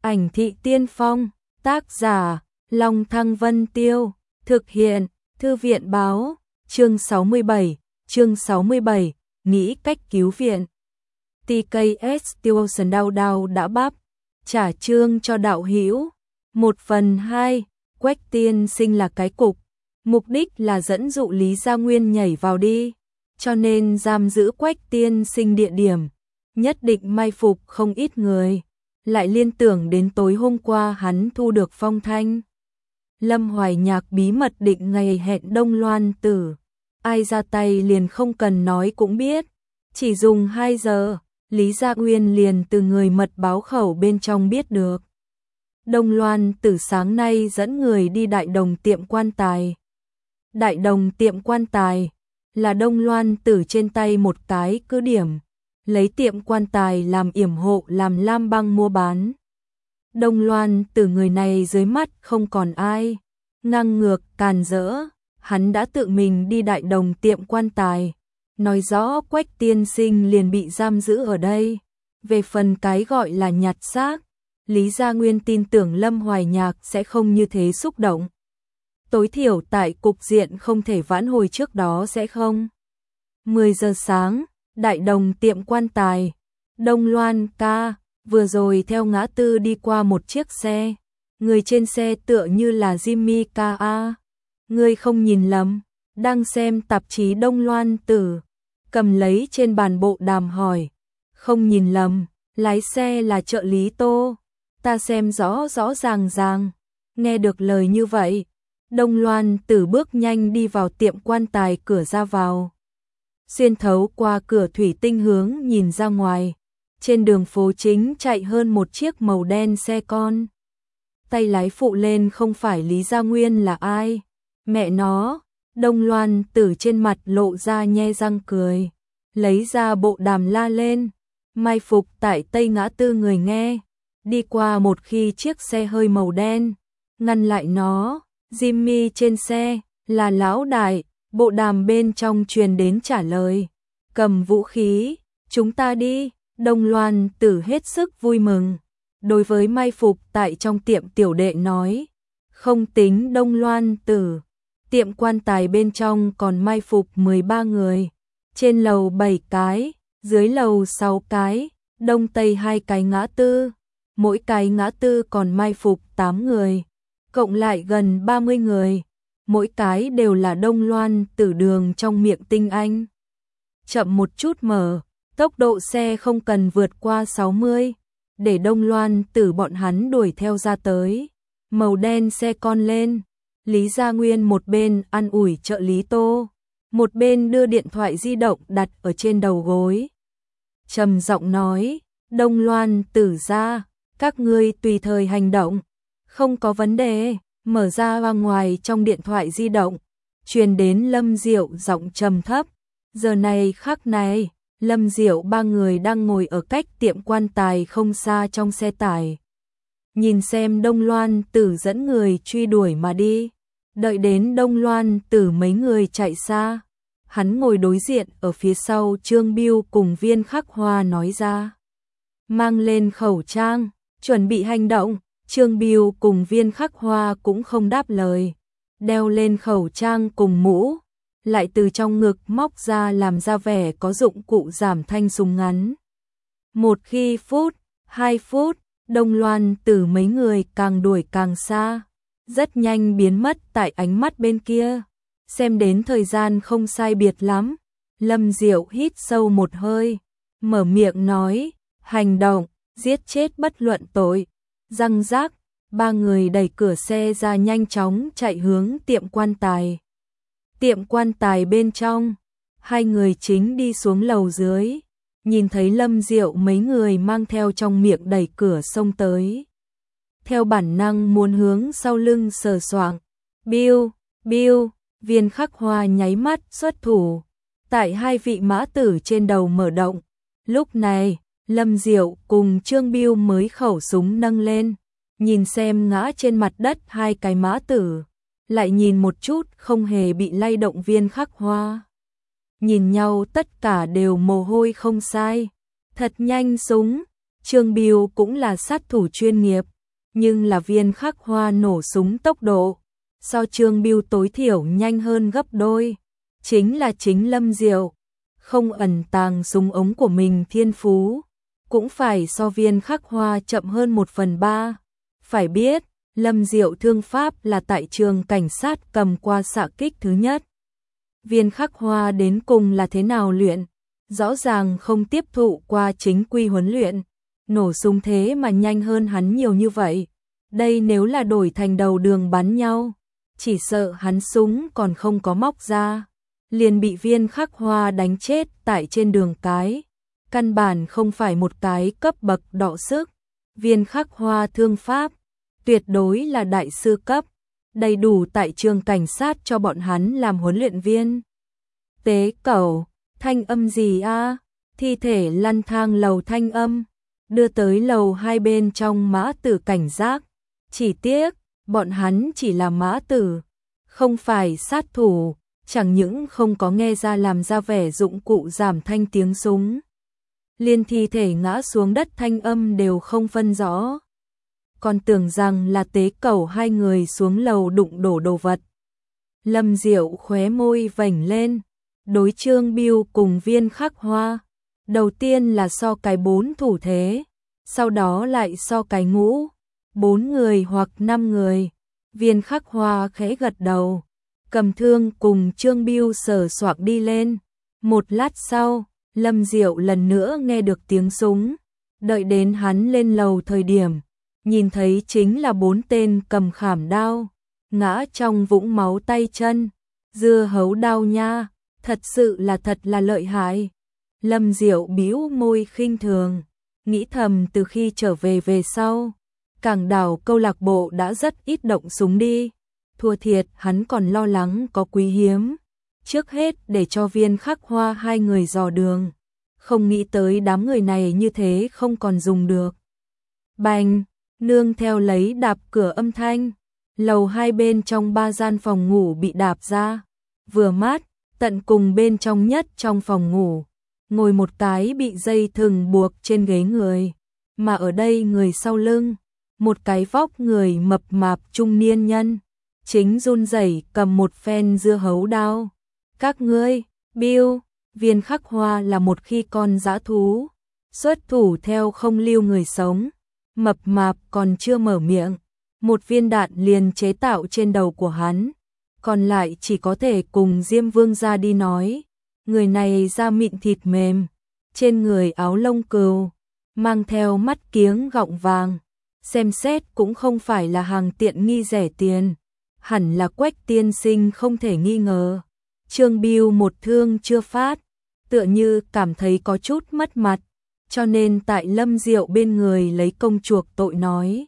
Ảnh thị tiên phong, tác giả, Long Thăng Vân Tiêu, thực hiện, Thư viện báo, chương 67, nghĩ cách cứu viện. TKS Tuition đau đã bắp, trả chương cho đạo hữu. 1/2, Quách tiên sinh là cái cục, mục đích là dẫn dụ Lý Gia Nguyên nhảy vào đi, cho nên giam giữ Quách tiên sinh địa điểm, nhất định mai phục không ít người, lại liên tưởng đến tối hôm qua hắn thu được phong thanh. Lâm Hoài Nhạc bí mật định ngày hẹn Đông Loan Tử, ai ra tay liền không cần nói cũng biết, chỉ dùng 2 giờ, Lý Gia Nguyên liền từ người mật báo khẩu bên trong biết được. Đông Loan Tử sáng nay dẫn người đi Đại Đồng tiệm quan tài. Đại Đồng tiệm quan tài là Đông Loan Tử trên tay một cái cứ điểm, lấy tiệm quan tài làm yểm hộ làm lam băng mua bán. Đông Loan Tử người này dưới mắt không còn ai, ngang ngược càn rỡ, hắn đã tự mình đi Đại Đồng tiệm quan tài, nói rõ Quách tiên sinh liền bị giam giữ ở đây. Về phần cái gọi là nhặt xác, Lý Gia Nguyên tin tưởng Lâm Hoài Nhạc sẽ không như thế xúc động. Tối thiểu tại cục diện không thể vãn hồi trước đó sẽ không. 10 giờ sáng, Đại Đồng tiệm quan tài, Đông Loan ca, vừa rồi theo ngã tư đi qua một chiếc xe, người trên xe tựa như là Jimmy K.A. Người không nhìn lầm, đang xem tạp chí Đông Loan Tử, cầm lấy trên bàn bộ đàm hỏi, không nhìn lầm, lái xe là trợ lý Tô, ta xem rõ rõ ràng. Nghe được lời như vậy, Đông Loan Tử bước nhanh đi vào tiệm quan tài cửa ra vào. Xuyên thấu qua cửa thủy tinh hướng nhìn ra ngoài, trên đường phố chính chạy hơn một chiếc màu đen xe con. Tay lái phụ lên không phải Lý Gia Nguyên là ai? Mẹ nó! Đông Loan Tử trên mặt lộ ra nhe răng cười, lấy ra bộ đàm la lên, mai phục tại tây ngã tư người nghe, đi qua một khi chiếc xe hơi màu đen, ngăn lại nó, Jimmy trên xe, là lão đại, bộ đàm bên trong truyền đến trả lời, cầm vũ khí, chúng ta đi. Đông Loan Tử hết sức vui mừng, đối với mai phục tại trong tiệm tiểu đệ nói, không tính Đông Loan Tử, tiệm quan tài bên trong còn mai phục 13 người, trên lầu 7 cái, dưới lầu 6 cái, đông tây 2 cái ngã tư, mỗi cái ngã tư còn mai phục 8 người, cộng lại gần 30 người, mỗi cái đều là Đông Loan Tử đường trong miệng tinh anh. Chậm một chút mở, tốc độ xe không cần vượt qua 60, để Đông Loan Tử bọn hắn đuổi theo ra tới. Màu đen xe con lên, Lý Gia Nguyên một bên an ủi trợ lý Tô, một bên đưa điện thoại di động đặt ở trên đầu gối. Trầm giọng nói, Đông Loan Tử ra, các ngươi tùy thời hành động, không có vấn đề. Mở ra ngoài trong điện thoại di động, truyền đến Lâm Diệu giọng trầm thấp. Giờ này khắc này, Lâm Diệu 3 người đang ngồi ở cách tiệm quan tài không xa trong xe tải. Nhìn xem Đông Loan Tử dẫn người truy đuổi mà đi. Đợi đến Đông Loan Tử mấy người chạy xa, hắn ngồi đối diện ở phía sau Trương Biêu cùng Viên Khắc Hoa nói ra. Mang lên khẩu trang, chuẩn bị hành động. Trương Biêu cùng Viên Khắc Hoa cũng không đáp lời, đeo lên khẩu trang cùng mũ, lại từ trong ngực móc ra làm ra vẻ có dụng cụ giảm thanh súng ngắn. Một khi phút, 2 phút, Đông Loan Tử mấy người càng đuổi càng xa, rất nhanh biến mất tại ánh mắt bên kia. Xem đến thời gian không sai biệt lắm, Lâm Diệu hít sâu một hơi, mở miệng nói, hành động, giết chết bất luận tội. Răng rác, 3 người đẩy cửa xe ra nhanh chóng chạy hướng tiệm quan tài. Tiệm quan tài bên trong, 2 người chính đi xuống lầu dưới, nhìn thấy Lâm Diệu mấy người mang theo trong miệng đẩy cửa xông tới. Theo bản năng muốn hướng sau lưng sờ soạng, Bill, Viên Khắc Hoa nháy mắt xuất thủ, tại 2 vị mã tử trên đầu mở động. Lúc này, Lâm Diệu cùng Trương Biêu mới khẩu súng nâng lên, nhìn xem ngã trên mặt đất 2 cái mã tử, lại nhìn một chút không hề bị lay động Viên Khắc Hoa. Nhìn nhau tất cả đều mồ hôi không sai, thật nhanh súng, Trương Biêu cũng là sát thủ chuyên nghiệp, nhưng là Viên Khắc Hoa nổ súng tốc độ so Trương Bưu tối thiểu nhanh hơn gấp đôi. Chính Lâm Diệu, không ẩn tàng súng ống của mình thiên phú, cũng phải so Viên Khắc Hoa chậm hơn 1/3. Phải biết, Lâm Diệu thương pháp là tại trường cảnh sát cầm qua xạ kích thứ nhất. Viên Khắc Hoa đến cùng là thế nào luyện? Rõ ràng không tiếp thụ qua chính quy huấn luyện, nổ súng thế mà nhanh hơn hắn nhiều như vậy. Đây nếu là đổi thành đầu đường bắn nhau, chỉ sợ hắn súng còn không có móc ra, liền bị Viên Khắc Hoa đánh chết tại trên đường cái. Căn bản không phải một cái cấp bậc đọ sức. Viên Khắc Hoa thương pháp tuyệt đối là đại sư cấp, đầy đủ tại trường cảnh sát cho bọn hắn làm huấn luyện viên. Tế Cẩu, thanh âm gì a? Thi thể lăn thang lầu thanh âm, đưa tới lầu hai bên trong mã tử cảnh giác. Chỉ tiếc, bọn hắn chỉ là mã tử, không phải sát thủ, chẳng những không có nghe ra làm ra vẻ dụng cụ giảm thanh tiếng súng. Liên thi thể ngã xuống đất thanh âm đều không phân rõ. Còn tưởng rằng là Tế Cẩu hai người xuống lầu đụng đổ đồ vật. Lâm Diệu khóe môi vểnh lên, đối Trương Bưu cùng Viên Khắc Hoa. Đầu tiên là so cái 4 thủ thế, sau đó lại so cái ngũ, 4 người hoặc 5 người. Viên Khắc Hoa khẽ gật đầu, cầm thương cùng Trương Bưu sờ soạc đi lên. Một lát sau, Lâm Diệu lần nữa nghe được tiếng súng. Đợi đến hắn lên lầu thời điểm, nhìn thấy chính là 4 tên cầm khảm đao, ngã trong vũng máu tay chân. Dưa hấu đao nha, thật sự là thật là lợi hại. Lâm Diệu bĩu môi khinh thường, nghĩ thầm từ khi trở về sau, Cảng Đảo câu lạc bộ đã rất ít động súng đi. Thua thiệt hắn còn lo lắng có quý hiếm. Trước hết để cho Viên Khắc Hoa hai người dò đường, không nghĩ tới đám người này như thế không còn dùng được. Bành, nương theo lấy đạp cửa âm thanh, lầu hai bên trong 3 gian phòng ngủ bị đạp ra. Vừa mát, tận cùng bên trong nhất trong phòng ngủ, ngồi một cái bị dây thừng buộc trên ghế người, mà ở đây người sau lưng, một cái vóc người mập mạp trung niên nhân, chính run rẩy cầm một phen dưa hấu đao. Các ngươi, Bill, Viên Khắc Hoa là một khi con dã thú, xuất thủ theo không lưu người sống. Mập mạp còn chưa mở miệng, một viên đạn liền chế tạo trên đầu của hắn, còn lại chỉ có thể cùng Diêm Vương ra đi nói. Người này da mịn thịt mềm, trên người áo lông cừu, mang theo mắt kiếng gọng vàng, xem xét cũng không phải là hàng tiện nghi rẻ tiền, hẳn là Quách tiên sinh không thể nghi ngờ. Trương Bưu một thương chưa phát, tựa như cảm thấy có chút mất mặt, cho nên tại Lâm Diệu bên người lấy công chuộc tội nói.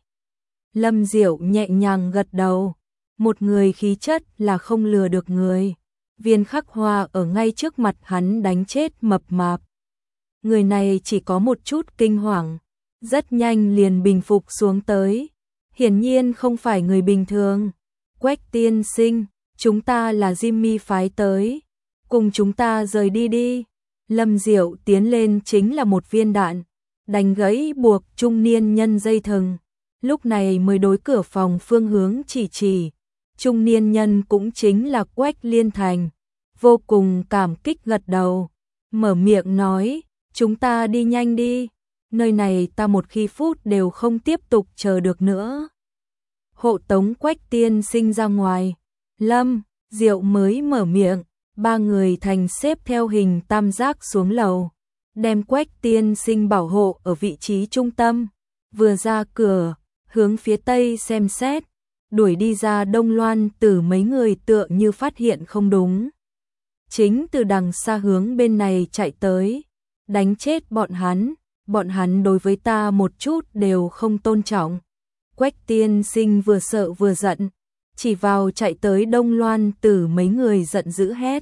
Lâm Diệu nhẹ nhàng gật đầu, một người khí chất là không lừa được người. Viên Khắc Hoa ở ngay trước mặt hắn đánh chết mập mạp. Người này chỉ có một chút kinh hoàng, rất nhanh liền bình phục xuống tới. Hiển nhiên không phải người bình thường. Quách tiên sinh, chúng ta là Jimmy phái tới, cùng chúng ta rời đi đi. Lâm Diệu tiến lên chính là một viên đạn, đánh gãy buộc trung niên nhân dây thừng. Lúc này mới đối cửa phòng phương hướng chỉ. Trung niên nhân cũng chính là Quách Liên Thành, vô cùng cảm kích gật đầu, mở miệng nói, chúng ta đi nhanh đi, nơi này ta một khi phút đều không tiếp tục chờ được nữa. Hộ tống Quách tiên sinh ra ngoài, Lâm Diệu mới mở miệng, 3 người thành xếp theo hình tam giác xuống lầu, đem Quách tiên sinh bảo hộ ở vị trí trung tâm. Vừa ra cửa, hướng phía tây xem xét, đuổi đi ra Đông Loan Tử mấy người tựa như phát hiện không đúng, chính từ đằng xa hướng bên này chạy tới, đánh chết bọn hắn đối với ta một chút đều không tôn trọng. Quách tiên sinh vừa sợ vừa giận, chỉ vào chạy tới Đông Loan Tử mấy người giận dữ hét.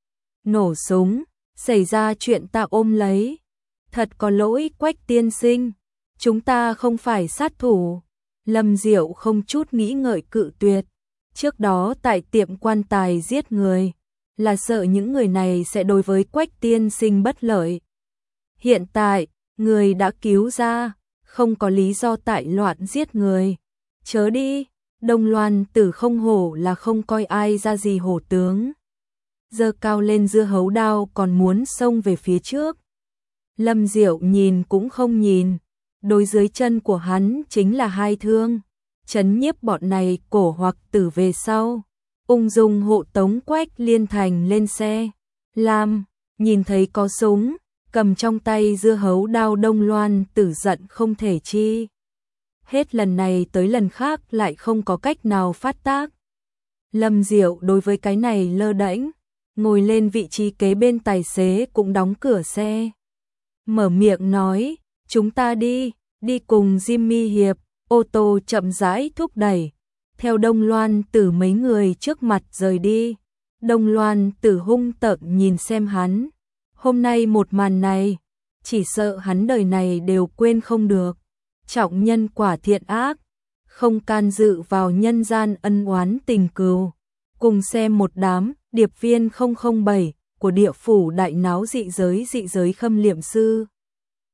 Nổ súng, xảy ra chuyện ta ôm lấy. Thật có lỗi Quách tiên sinh, chúng ta không phải sát thủ. Lâm Diệu không chút nghĩ ngợi cự tuyệt. Trước đó tại tiệm quan tài giết người, là sợ những người này sẽ đối với Quách tiên sinh bất lợi. Hiện tại, người đã cứu ra, không có lý do tại loạn giết người. Chớ đi, Đông Loan Tử không hổ là không coi ai ra gì hổ tướng. Giơ cao lên dưa hấu đao còn muốn xông về phía trước. Lâm Diệu nhìn cũng không nhìn, đối dưới chân của hắn chính là hai thương, trấn nhiếp bọn này cổ hoặc tử về sau. Ung dung hộ tống Quách Liên Thành lên xe. Lam, nhìn thấy có súng, cầm trong tay dưa hấu đao Đông Loan Tử giận không thể chi. Hết lần này tới lần khác lại không có cách nào phát tác. Lâm Diệu đối với cái này lơ đễnh, ngồi lên vị trí kế bên tài xế cũng đóng cửa xe. Mở miệng nói, chúng ta đi cùng Jimmy Hiệp, ô tô chậm rãi thúc đẩy. Theo Đông Loan Tử mấy người trước mặt rời đi. Đông Loan Tử hung tợn nhìn xem hắn. Hôm nay một màn này, chỉ sợ hắn đời này đều quên không được. Trọng nhân quả thiện ác, không can dự vào nhân gian ân oán tình cừu. Cùng xem một đám điệp viên 007 của địa phủ đại náo dị giới khâm liệm sư.